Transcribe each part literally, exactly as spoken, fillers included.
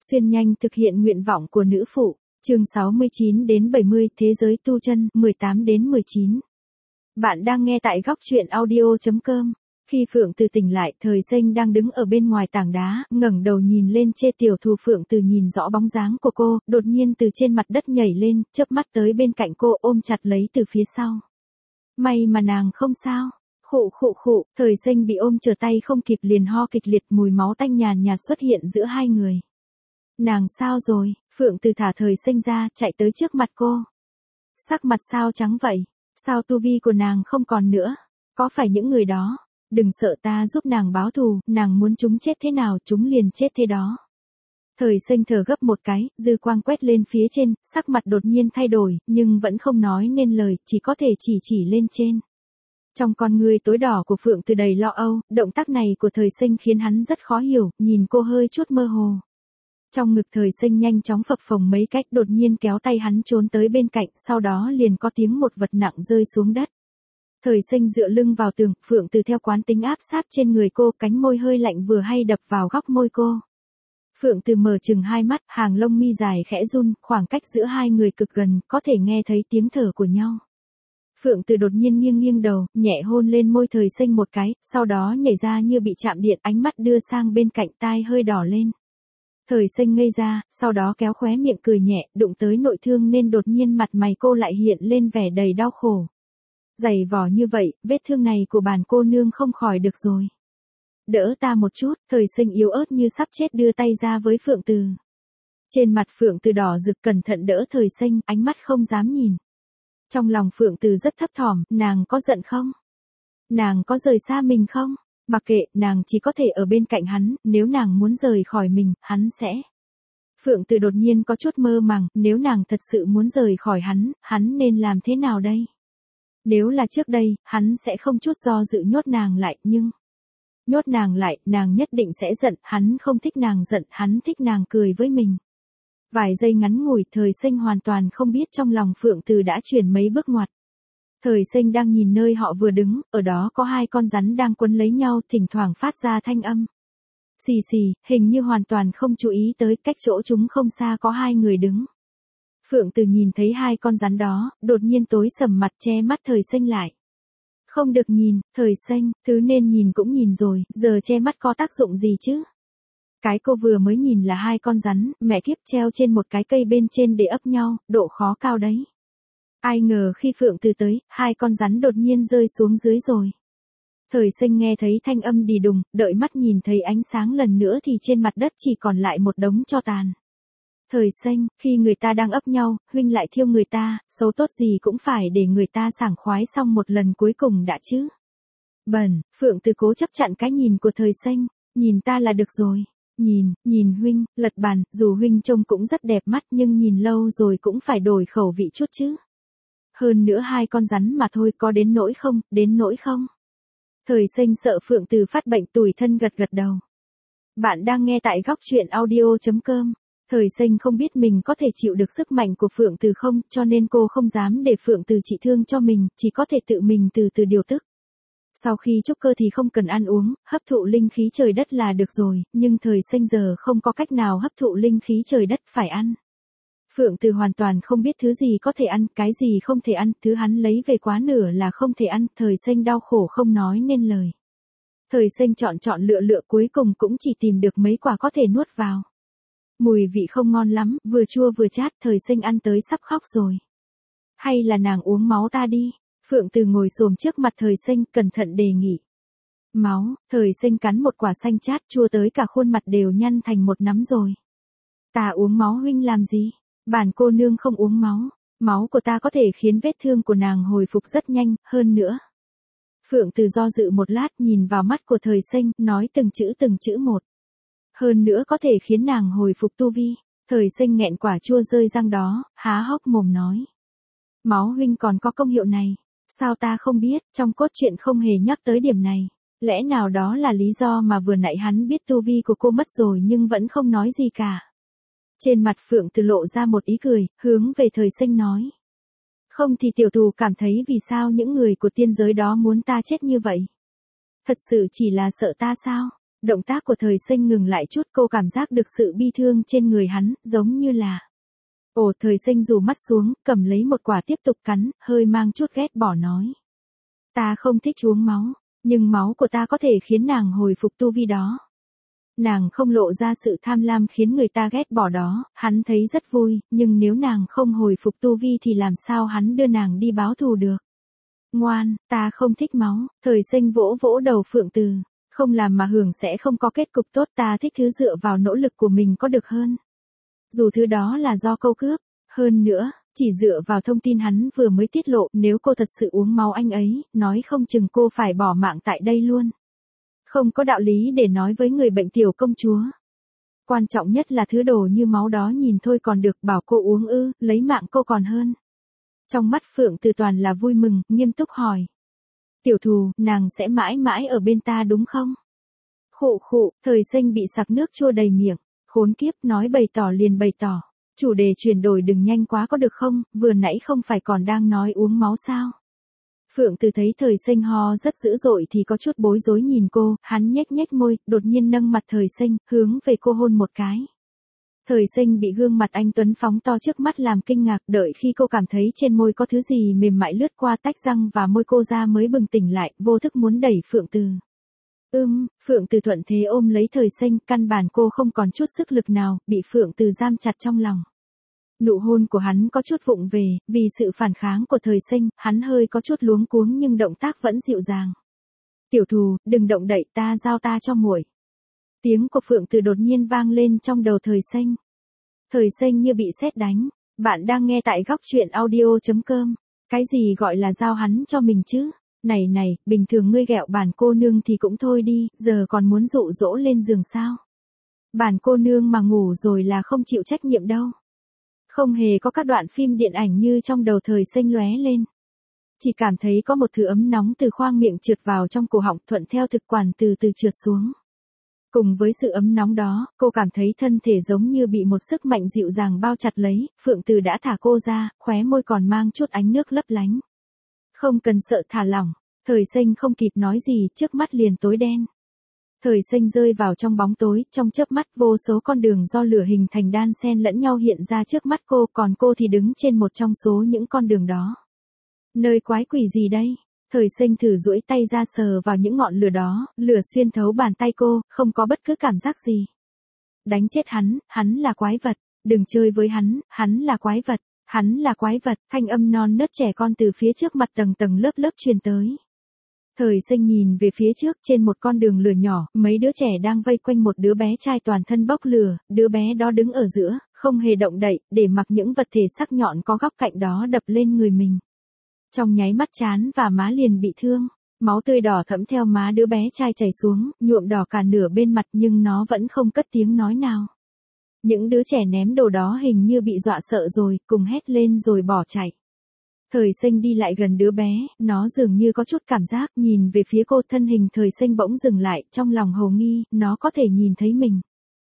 Xuyên nhanh thực hiện nguyện vọng của nữ phụ, chương sáu mươi chín đến bảy mươi, thế giới tu chân, mười tám đến mười chín. Bạn đang nghe tại góc truyện audio chấm com. Khi Phượng Từ tỉnh lại, Thời Sinh đang đứng ở bên ngoài tảng đá, ngẩng đầu nhìn lên chê tiểu thù. Phượng Từ nhìn rõ bóng dáng của cô, đột nhiên từ trên mặt đất nhảy lên, chớp mắt tới bên cạnh cô ôm chặt lấy từ phía sau. May mà nàng không sao. Khụ khụ khụ, Thời Sinh bị ôm trở tay không kịp liền ho kịch liệt, mùi máu tanh nhàn nhạt xuất hiện giữa hai người. Nàng sao rồi? Phượng Từ thả Thời Sinh ra, chạy tới trước mặt cô. Sắc mặt sao trắng vậy? Sao tu vi của nàng không còn nữa? Có phải những người đó? Đừng sợ, ta giúp nàng báo thù, nàng muốn chúng chết thế nào chúng liền chết thế đó. Thời Sinh thở gấp một cái, dư quang quét lên phía trên, sắc mặt đột nhiên thay đổi, nhưng vẫn không nói nên lời, chỉ có thể chỉ chỉ lên trên. Trong con ngươi tối đỏ của Phượng Từ đầy lo âu, động tác này của Thời Sinh khiến hắn rất khó hiểu, nhìn cô hơi chút mơ hồ. Trong ngực Thời Sinh nhanh chóng phập phồng mấy cách, đột nhiên kéo tay hắn trốn tới bên cạnh, sau đó liền có tiếng một vật nặng rơi xuống đất. Thời Sinh dựa lưng vào tường, Phượng Từ theo quán tính áp sát trên người cô, cánh môi hơi lạnh vừa hay đập vào góc môi cô. Phượng Từ mở chừng hai mắt, hàng lông mi dài khẽ run, khoảng cách giữa hai người cực gần, có thể nghe thấy tiếng thở của nhau. Phượng Từ đột nhiên nghiêng nghiêng đầu, nhẹ hôn lên môi Thời Sinh một cái, sau đó nhảy ra như bị chạm điện, ánh mắt đưa sang bên cạnh, tai hơi đỏ lên. Thời Sinh ngây ra, sau đó kéo khóe miệng cười nhẹ, đụng tới nội thương nên đột nhiên mặt mày cô lại hiện lên vẻ đầy đau khổ. Dày vò như vậy, vết thương này của bản cô nương không khỏi được rồi. Đỡ ta một chút, Thời Sinh yếu ớt như sắp chết đưa tay ra với Phượng Từ. Trên mặt Phượng Từ đỏ rực, cẩn thận đỡ Thời Sinh, ánh mắt không dám nhìn. Trong lòng Phượng Từ rất thấp thỏm, nàng có giận không? Nàng có rời xa mình không? Mặc kệ, nàng chỉ có thể ở bên cạnh hắn, nếu nàng muốn rời khỏi mình, hắn sẽ. Phượng Từ đột nhiên có chút mơ màng, nếu nàng thật sự muốn rời khỏi hắn, hắn nên làm thế nào đây? Nếu là trước đây, hắn sẽ không chút do dự nhốt nàng lại, nhưng... Nhốt nàng lại, nàng nhất định sẽ giận, hắn không thích nàng giận, hắn thích nàng cười với mình. Vài giây ngắn ngủi, Thời Sinh hoàn toàn không biết trong lòng Phượng Từ đã chuyển mấy bước ngoặt. Thời Sinh đang nhìn nơi họ vừa đứng, ở đó có hai con rắn đang quấn lấy nhau, thỉnh thoảng phát ra thanh âm. Xì xì, hình như hoàn toàn không chú ý tới cách chỗ chúng không xa có hai người đứng. Phượng Từ nhìn thấy hai con rắn đó, đột nhiên tối sầm mặt, che mắt Thời Sinh lại. Không được nhìn, Thời Sinh, thứ nên nhìn cũng nhìn rồi, giờ che mắt có tác dụng gì chứ? Cái cô vừa mới nhìn là hai con rắn, mẹ kiếp, treo trên một cái cây bên trên để ấp nhau, độ khó cao đấy. Ai ngờ khi Phượng Từ tới, hai con rắn đột nhiên rơi xuống dưới rồi. Thời Sinh nghe thấy thanh âm đì đùng, đợi mắt nhìn thấy ánh sáng lần nữa thì trên mặt đất chỉ còn lại một đống tro tàn. Thời Sinh, khi người ta đang ấp nhau, huynh lại thiêu người ta, xấu tốt gì cũng phải để người ta sảng khoái xong một lần cuối cùng đã chứ. Bẩn, Phượng Từ cố chấp chặn cái nhìn của Thời Sinh, nhìn ta là được rồi. Nhìn, nhìn huynh, lật bàn, dù huynh trông cũng rất đẹp mắt nhưng nhìn lâu rồi cũng phải đổi khẩu vị chút chứ. Hơn nữa hai con rắn mà thôi, có đến nỗi không, đến nỗi không. Thời Sinh sợ Phượng Từ phát bệnh tủi thân gật gật đầu. Bạn đang nghe tại góc truyện audio chấm com. Thời Sinh không biết mình có thể chịu được sức mạnh của Phượng Từ không, cho nên cô không dám để Phượng Từ trị thương cho mình, chỉ có thể tự mình từ từ điều tức. Sau khi trúc cơ thì không cần ăn uống, hấp thụ linh khí trời đất là được rồi, nhưng Thời Sinh giờ không có cách nào hấp thụ linh khí trời đất, phải ăn. Phượng Từ hoàn toàn không biết thứ gì có thể ăn, cái gì không thể ăn, thứ hắn lấy về quá nửa là không thể ăn, Thời Sinh đau khổ không nói nên lời. Thời Sinh chọn chọn lựa lựa cuối cùng cũng chỉ tìm được mấy quả có thể nuốt vào. Mùi vị không ngon lắm, vừa chua vừa chát, Thời Sinh ăn tới sắp khóc rồi. Hay là nàng uống máu ta đi? Phượng Từ ngồi xổm trước mặt Thời Sinh, cẩn thận đề nghị. Máu, Thời Sinh cắn một quả xanh chát, chua tới cả khuôn mặt đều nhăn thành một nắm rồi. Ta uống máu huynh làm gì? Bản cô nương không uống máu, máu của ta có thể khiến vết thương của nàng hồi phục rất nhanh, hơn nữa. Phượng Từ do dự một lát, nhìn vào mắt của Thời Sinh, nói từng chữ từng chữ một. Hơn nữa có thể khiến nàng hồi phục tu vi. Thời Sinh nghẹn quả chua rơi răng đó, há hốc mồm nói. Máu huynh còn có công hiệu này. Sao ta không biết, trong cốt truyện không hề nhắc tới điểm này. Lẽ nào đó là lý do mà vừa nãy hắn biết tu vi của cô mất rồi nhưng vẫn không nói gì cả. Trên mặt Phượng Từ lộ ra một ý cười, hướng về Thời Sinh nói. Không thì tiểu thù cảm thấy vì sao những người của tiên giới đó muốn ta chết như vậy? Thật sự chỉ là sợ ta sao? Động tác của Thời Sinh ngừng lại chút, cô cảm giác được sự bi thương trên người hắn, giống như là... Ồ, Thời Sinh rủ mắt xuống, cầm lấy một quả tiếp tục cắn, hơi mang chút ghét bỏ nói. Ta không thích uống máu, nhưng máu của ta có thể khiến nàng hồi phục tu vi đó. Nàng không lộ ra sự tham lam khiến người ta ghét bỏ đó, hắn thấy rất vui, nhưng nếu nàng không hồi phục tu vi thì làm sao hắn đưa nàng đi báo thù được. Ngoan, ta không thích máu, Thời Sinh vỗ vỗ đầu Phượng Từ. Không làm mà hưởng sẽ không có kết cục tốt, ta thích thứ dựa vào nỗ lực của mình có được hơn. Dù thứ đó là do câu cướp, hơn nữa, chỉ dựa vào thông tin hắn vừa mới tiết lộ, nếu cô thật sự uống máu anh ấy, nói không chừng cô phải bỏ mạng tại đây luôn. Không có đạo lý để nói với người bệnh tiểu công chúa. Quan trọng nhất là thứ đồ như máu đó nhìn thôi còn được, bảo cô uống ư, lấy mạng cô còn hơn. Trong mắt Phượng Từ toàn là vui mừng, nghiêm túc hỏi. Tiểu thù, nàng sẽ mãi mãi ở bên ta đúng không? Khụ khụ, Thời Sinh bị sặc nước chua đầy miệng, khốn kiếp, nói bày tỏ liền bày tỏ. Chủ đề chuyển đổi đừng nhanh quá có được không, vừa nãy không phải còn đang nói uống máu sao? Phượng Từ thấy Thời Sinh ho rất dữ dội thì có chút bối rối nhìn cô, hắn nhếch nhếch môi, đột nhiên nâng mặt Thời Sinh, hướng về cô hôn một cái. Thời Sinh bị gương mặt anh tuấn phóng to trước mắt làm kinh ngạc, đợi khi cô cảm thấy trên môi có thứ gì mềm mại lướt qua tách răng và môi cô ra mới bừng tỉnh lại, vô thức muốn đẩy Phượng Từ. Ưm, Phượng Từ thuận thế ôm lấy Thời Sinh, căn bản cô không còn chút sức lực nào, bị Phượng Từ giam chặt trong lòng. Nụ hôn của hắn có chút vụng về, vì sự phản kháng của Thời Sinh, hắn hơi có chút luống cuống nhưng động tác vẫn dịu dàng. Tiểu thù, đừng động đậy, ta giao ta cho muội. Tiếng của Phượng Từ đột nhiên vang lên trong đầu Thời Sinh. Thời Sinh như bị sét đánh. Bạn đang nghe tại góc truyện audio chấm com. Cái gì gọi là giao hắn cho mình chứ? Này này, bình thường ngươi ghẹo bản cô nương thì cũng thôi đi, giờ còn muốn dụ dỗ lên giường sao? Bản cô nương mà ngủ rồi là không chịu trách nhiệm đâu. Không hề có các đoạn phim điện ảnh như trong đầu Thời Sinh lóe lên. Chỉ cảm thấy có một thứ ấm nóng từ khoang miệng trượt vào trong cổ họng, thuận theo thực quản từ từ trượt xuống. Cùng với sự ấm nóng đó, cô cảm thấy thân thể giống như bị một sức mạnh dịu dàng bao chặt lấy, Phượng Từ đã thả cô ra, khóe môi còn mang chút ánh nước lấp lánh. Không cần sợ, thả lỏng. Thời Sinh không kịp nói gì, trước mắt liền tối đen. Thời Sinh rơi vào trong bóng tối, trong chớp mắt vô số con đường do lửa hình thành đan xen lẫn nhau hiện ra trước mắt cô, còn cô thì đứng trên một trong số những con đường đó. Nơi quái quỷ gì đây? Thời Sinh thử duỗi tay ra sờ vào những ngọn lửa đó, lửa xuyên thấu bàn tay cô, không có bất cứ cảm giác gì. Đánh chết hắn, hắn là quái vật, đừng chơi với hắn, hắn là quái vật, hắn là quái vật, thanh âm non nớt trẻ con từ phía trước mặt tầng tầng lớp lớp truyền tới. Thời Sinh nhìn về phía trước, trên một con đường lửa nhỏ, mấy đứa trẻ đang vây quanh một đứa bé trai toàn thân bốc lửa, đứa bé đó đứng ở giữa, không hề động đậy, để mặc những vật thể sắc nhọn có góc cạnh đó đập lên người mình. Trong nháy mắt trán và má liền bị thương, máu tươi đỏ thẫm theo má đứa bé trai chảy xuống, nhuộm đỏ cả nửa bên mặt nhưng nó vẫn không cất tiếng nói nào. Những đứa trẻ ném đồ đó hình như bị dọa sợ rồi, cùng hét lên rồi bỏ chạy. Thời Sinh đi lại gần đứa bé, nó dường như có chút cảm giác, nhìn về phía cô, thân hình Thời Sinh bỗng dừng lại, trong lòng hồ nghi, nó có thể nhìn thấy mình.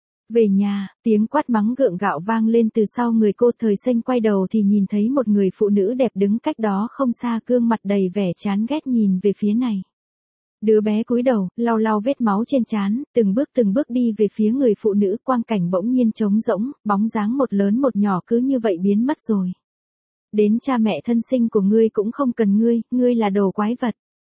Về nhà, tiếng quát mắng gượng gạo vang lên từ sau người cô. Thời Sinh quay đầu thì nhìn thấy một người phụ nữ đẹp đứng cách đó không xa, gương mặt đầy vẻ chán ghét nhìn về phía này. Đứa bé cúi đầu, lau lau vết máu trên trán, từng bước từng bước đi về phía người phụ nữ, quang cảnh bỗng nhiên trống rỗng, bóng dáng một lớn một nhỏ cứ như vậy biến mất rồi. Đến cha mẹ thân sinh của ngươi cũng không cần ngươi, ngươi là đồ quái vật.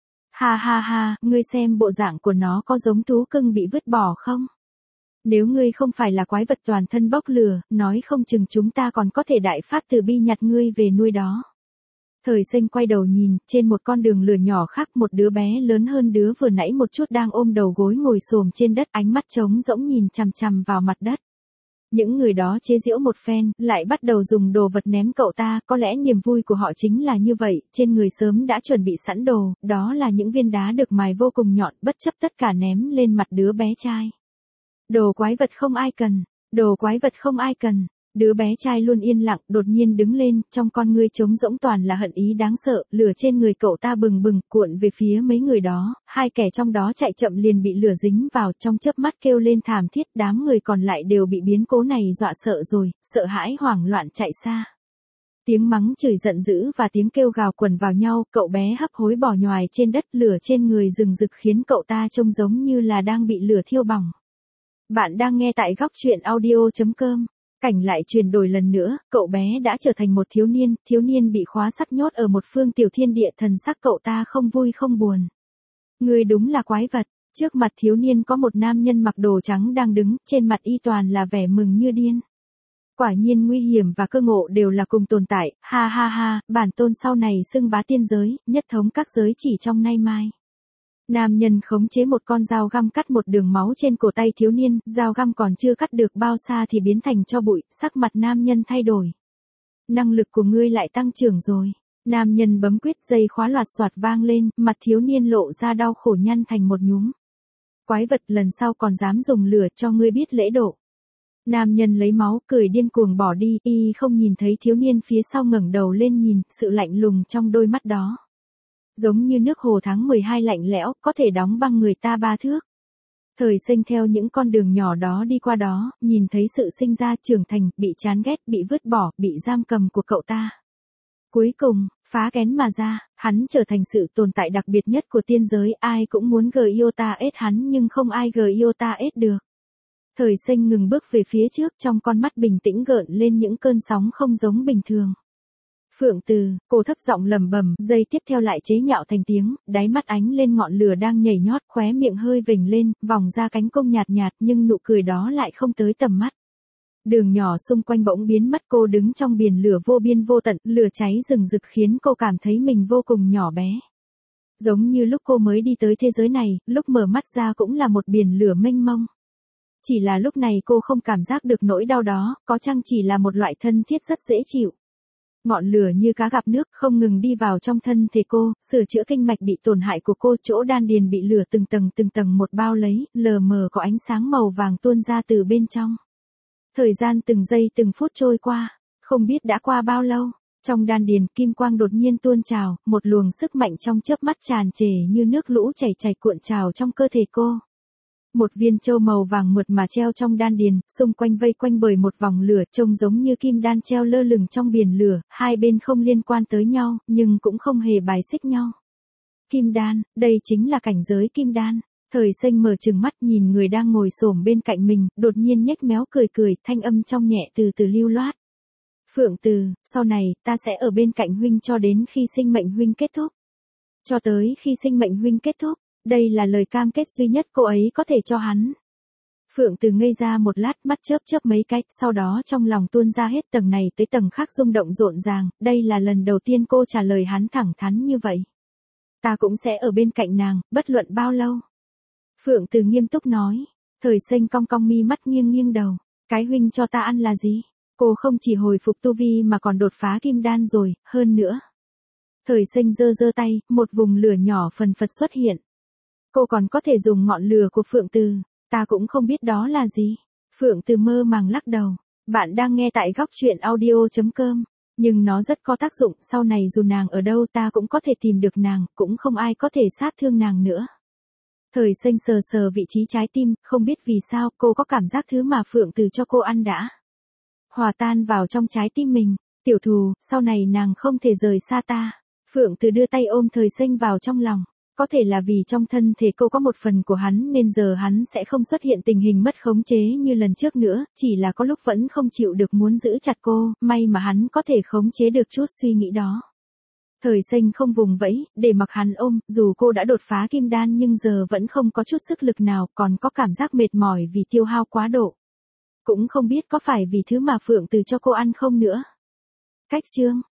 Ha ha ha, ngươi xem bộ dạng của nó có giống thú cưng bị vứt bỏ không? Nếu ngươi không phải là quái vật toàn thân bốc lửa, nói không chừng chúng ta còn có thể đại phát từ bi nhặt ngươi về nuôi đó. Thời Sinh quay đầu nhìn, trên một con đường lửa nhỏ khác, một đứa bé lớn hơn đứa vừa nãy một chút đang ôm đầu gối ngồi xổm trên đất, ánh mắt trống rỗng nhìn chằm chằm vào mặt đất. Những người đó chế giễu một phen, lại bắt đầu dùng đồ vật ném cậu ta, có lẽ niềm vui của họ chính là như vậy, trên người sớm đã chuẩn bị sẵn đồ, đó là những viên đá được mài vô cùng nhọn, bất chấp tất cả ném lên mặt đứa bé trai. Đồ quái vật không ai cần, đồ quái vật không ai cần. Đứa bé trai luôn yên lặng, đột nhiên đứng lên, trong con ngươi trống rỗng toàn là hận ý đáng sợ, lửa trên người cậu ta bừng bừng, cuộn về phía mấy người đó, hai kẻ trong đó chạy chậm liền bị lửa dính vào, trong chớp mắt kêu lên thảm thiết, đám người còn lại đều bị biến cố này dọa sợ rồi, sợ hãi hoảng loạn chạy xa. Tiếng mắng chửi giận dữ và tiếng kêu gào quần vào nhau, cậu bé hấp hối bỏ nhoài trên đất, lửa trên người rừng rực khiến cậu ta trông giống như là đang bị lửa thiêu bỏng. Bạn đang nghe tại góc truyện audio chấm com. Cảnh lại chuyển đổi lần nữa, cậu bé đã trở thành một thiếu niên, thiếu niên bị khóa sắt nhốt ở một phương tiểu thiên địa, thần sắc cậu ta không vui không buồn. Người đúng là quái vật. Trước mặt thiếu niên có một nam nhân mặc đồ trắng đang đứng, trên mặt y toàn là vẻ mừng như điên. Quả nhiên nguy hiểm và cơ ngộ đều là cùng tồn tại, ha ha ha, bản tôn sau này xưng bá tiên giới, nhất thống các giới chỉ trong nay mai. Nam nhân khống chế một con dao găm cắt một đường máu trên cổ tay thiếu niên, dao găm còn chưa cắt được bao xa thì biến thành tro bụi, sắc mặt nam nhân thay đổi. Năng lực của ngươi lại tăng trưởng rồi. Nam nhân bấm quyết, dây khóa loạt soạt vang lên, mặt thiếu niên lộ ra đau khổ nhăn thành một nhúm. Quái vật, lần sau còn dám dùng lửa, cho ngươi biết lễ độ. Nam nhân lấy máu, cười điên cuồng bỏ đi, y không nhìn thấy thiếu niên phía sau ngẩng đầu lên nhìn, sự lạnh lùng trong đôi mắt đó. Giống như nước hồ tháng mười hai lạnh lẽo, có thể đóng băng người ta ba thước. Thời sinh theo những con đường nhỏ đó đi qua đó, nhìn thấy sự sinh ra, trưởng thành, bị chán ghét, bị vứt bỏ, bị giam cầm của cậu ta. Cuối cùng, phá kén mà ra, hắn trở thành sự tồn tại đặc biệt nhất của tiên giới, ai cũng muốn gờ iota ết hắn nhưng không ai gờ iota ết được. Thời sinh ngừng bước về phía trước, trong con mắt bình tĩnh gợn lên những cơn sóng không giống bình thường. Phượng Từ, cô thấp giọng lẩm bẩm, giây tiếp theo lại chế nhạo thành tiếng, đáy mắt ánh lên ngọn lửa đang nhảy nhót, khóe miệng hơi vểnh lên, vòng ra cánh công nhạt nhạt nhưng nụ cười đó lại không tới tầm mắt. Đường nhỏ xung quanh bỗng biến mất, cô đứng trong biển lửa vô biên vô tận, lửa cháy rừng rực khiến cô cảm thấy mình vô cùng nhỏ bé. Giống như lúc cô mới đi tới thế giới này, lúc mở mắt ra cũng là một biển lửa mênh mông. Chỉ là lúc này cô không cảm giác được nỗi đau đó, có chăng chỉ là một loại thân thiết rất dễ chịu. Ngọn lửa như cá gặp nước không ngừng đi vào trong thân thể cô, sửa chữa kinh mạch bị tổn hại của cô, chỗ đan điền bị lửa từng tầng từng tầng một bao lấy, lờ mờ có ánh sáng màu vàng tuôn ra từ bên trong. Thời gian từng giây từng phút trôi qua, không biết đã qua bao lâu, trong đan điền kim quang đột nhiên tuôn trào, một luồng sức mạnh trong chớp mắt tràn trề như nước lũ chảy chảy cuộn trào trong cơ thể cô. Một viên châu màu vàng mượt mà treo trong đan điền, xung quanh vây quanh bởi một vòng lửa, trông giống như kim đan treo lơ lửng trong biển lửa, hai bên không liên quan tới nhau, nhưng cũng không hề bài xích nhau. Kim đan, đây chính là cảnh giới kim đan. Thời sinh mở trừng mắt nhìn người đang ngồi xổm bên cạnh mình, đột nhiên nhếch méo cười cười, thanh âm trong nhẹ từ từ lưu loát. Phượng Từ, sau này, ta sẽ ở bên cạnh huynh cho đến khi sinh mệnh huynh kết thúc. Cho tới khi sinh mệnh huynh kết thúc. Đây là lời cam kết duy nhất cô ấy có thể cho hắn. Phượng Từ ngây ra một lát, mắt chớp chớp mấy cái, sau đó trong lòng tuôn ra hết tầng này tới tầng khác rung động rộn ràng, đây là lần đầu tiên cô trả lời hắn thẳng thắn như vậy. Ta cũng sẽ ở bên cạnh nàng, bất luận bao lâu. Phượng Từ nghiêm túc nói, thời sinh cong cong mi mắt nghiêng nghiêng đầu, cái huynh cho ta ăn là gì? Cô không chỉ hồi phục tu vi mà còn đột phá kim đan rồi, hơn nữa. Thời sinh giơ giơ tay, một vùng lửa nhỏ phần phật xuất hiện. Cô còn có thể dùng ngọn lửa của Phượng Từ, ta cũng không biết đó là gì. Phượng Từ mơ màng lắc đầu, bạn đang nghe tại góc truyện audio chấm com, nhưng nó rất có tác dụng, sau này dù nàng ở đâu ta cũng có thể tìm được nàng, cũng không ai có thể sát thương nàng nữa. Thời sinh sờ sờ vị trí trái tim, không biết vì sao cô có cảm giác thứ mà Phượng Từ cho cô ăn đã hòa tan vào trong trái tim mình. Tiểu thù, sau này nàng không thể rời xa ta. Phượng Từ đưa tay ôm thời sinh vào trong lòng. Có thể là vì trong thân thể cô có một phần của hắn nên giờ hắn sẽ không xuất hiện tình hình mất khống chế như lần trước nữa, chỉ là có lúc vẫn không chịu được muốn giữ chặt cô, may mà hắn có thể khống chế được chút suy nghĩ đó. Thời sinh không vùng vẫy, để mặc hắn ôm, dù cô đã đột phá kim đan nhưng giờ vẫn không có chút sức lực nào, còn có cảm giác mệt mỏi vì tiêu hao quá độ. Cũng không biết có phải vì thứ mà Phượng Từ cho cô ăn không nữa. Cách chương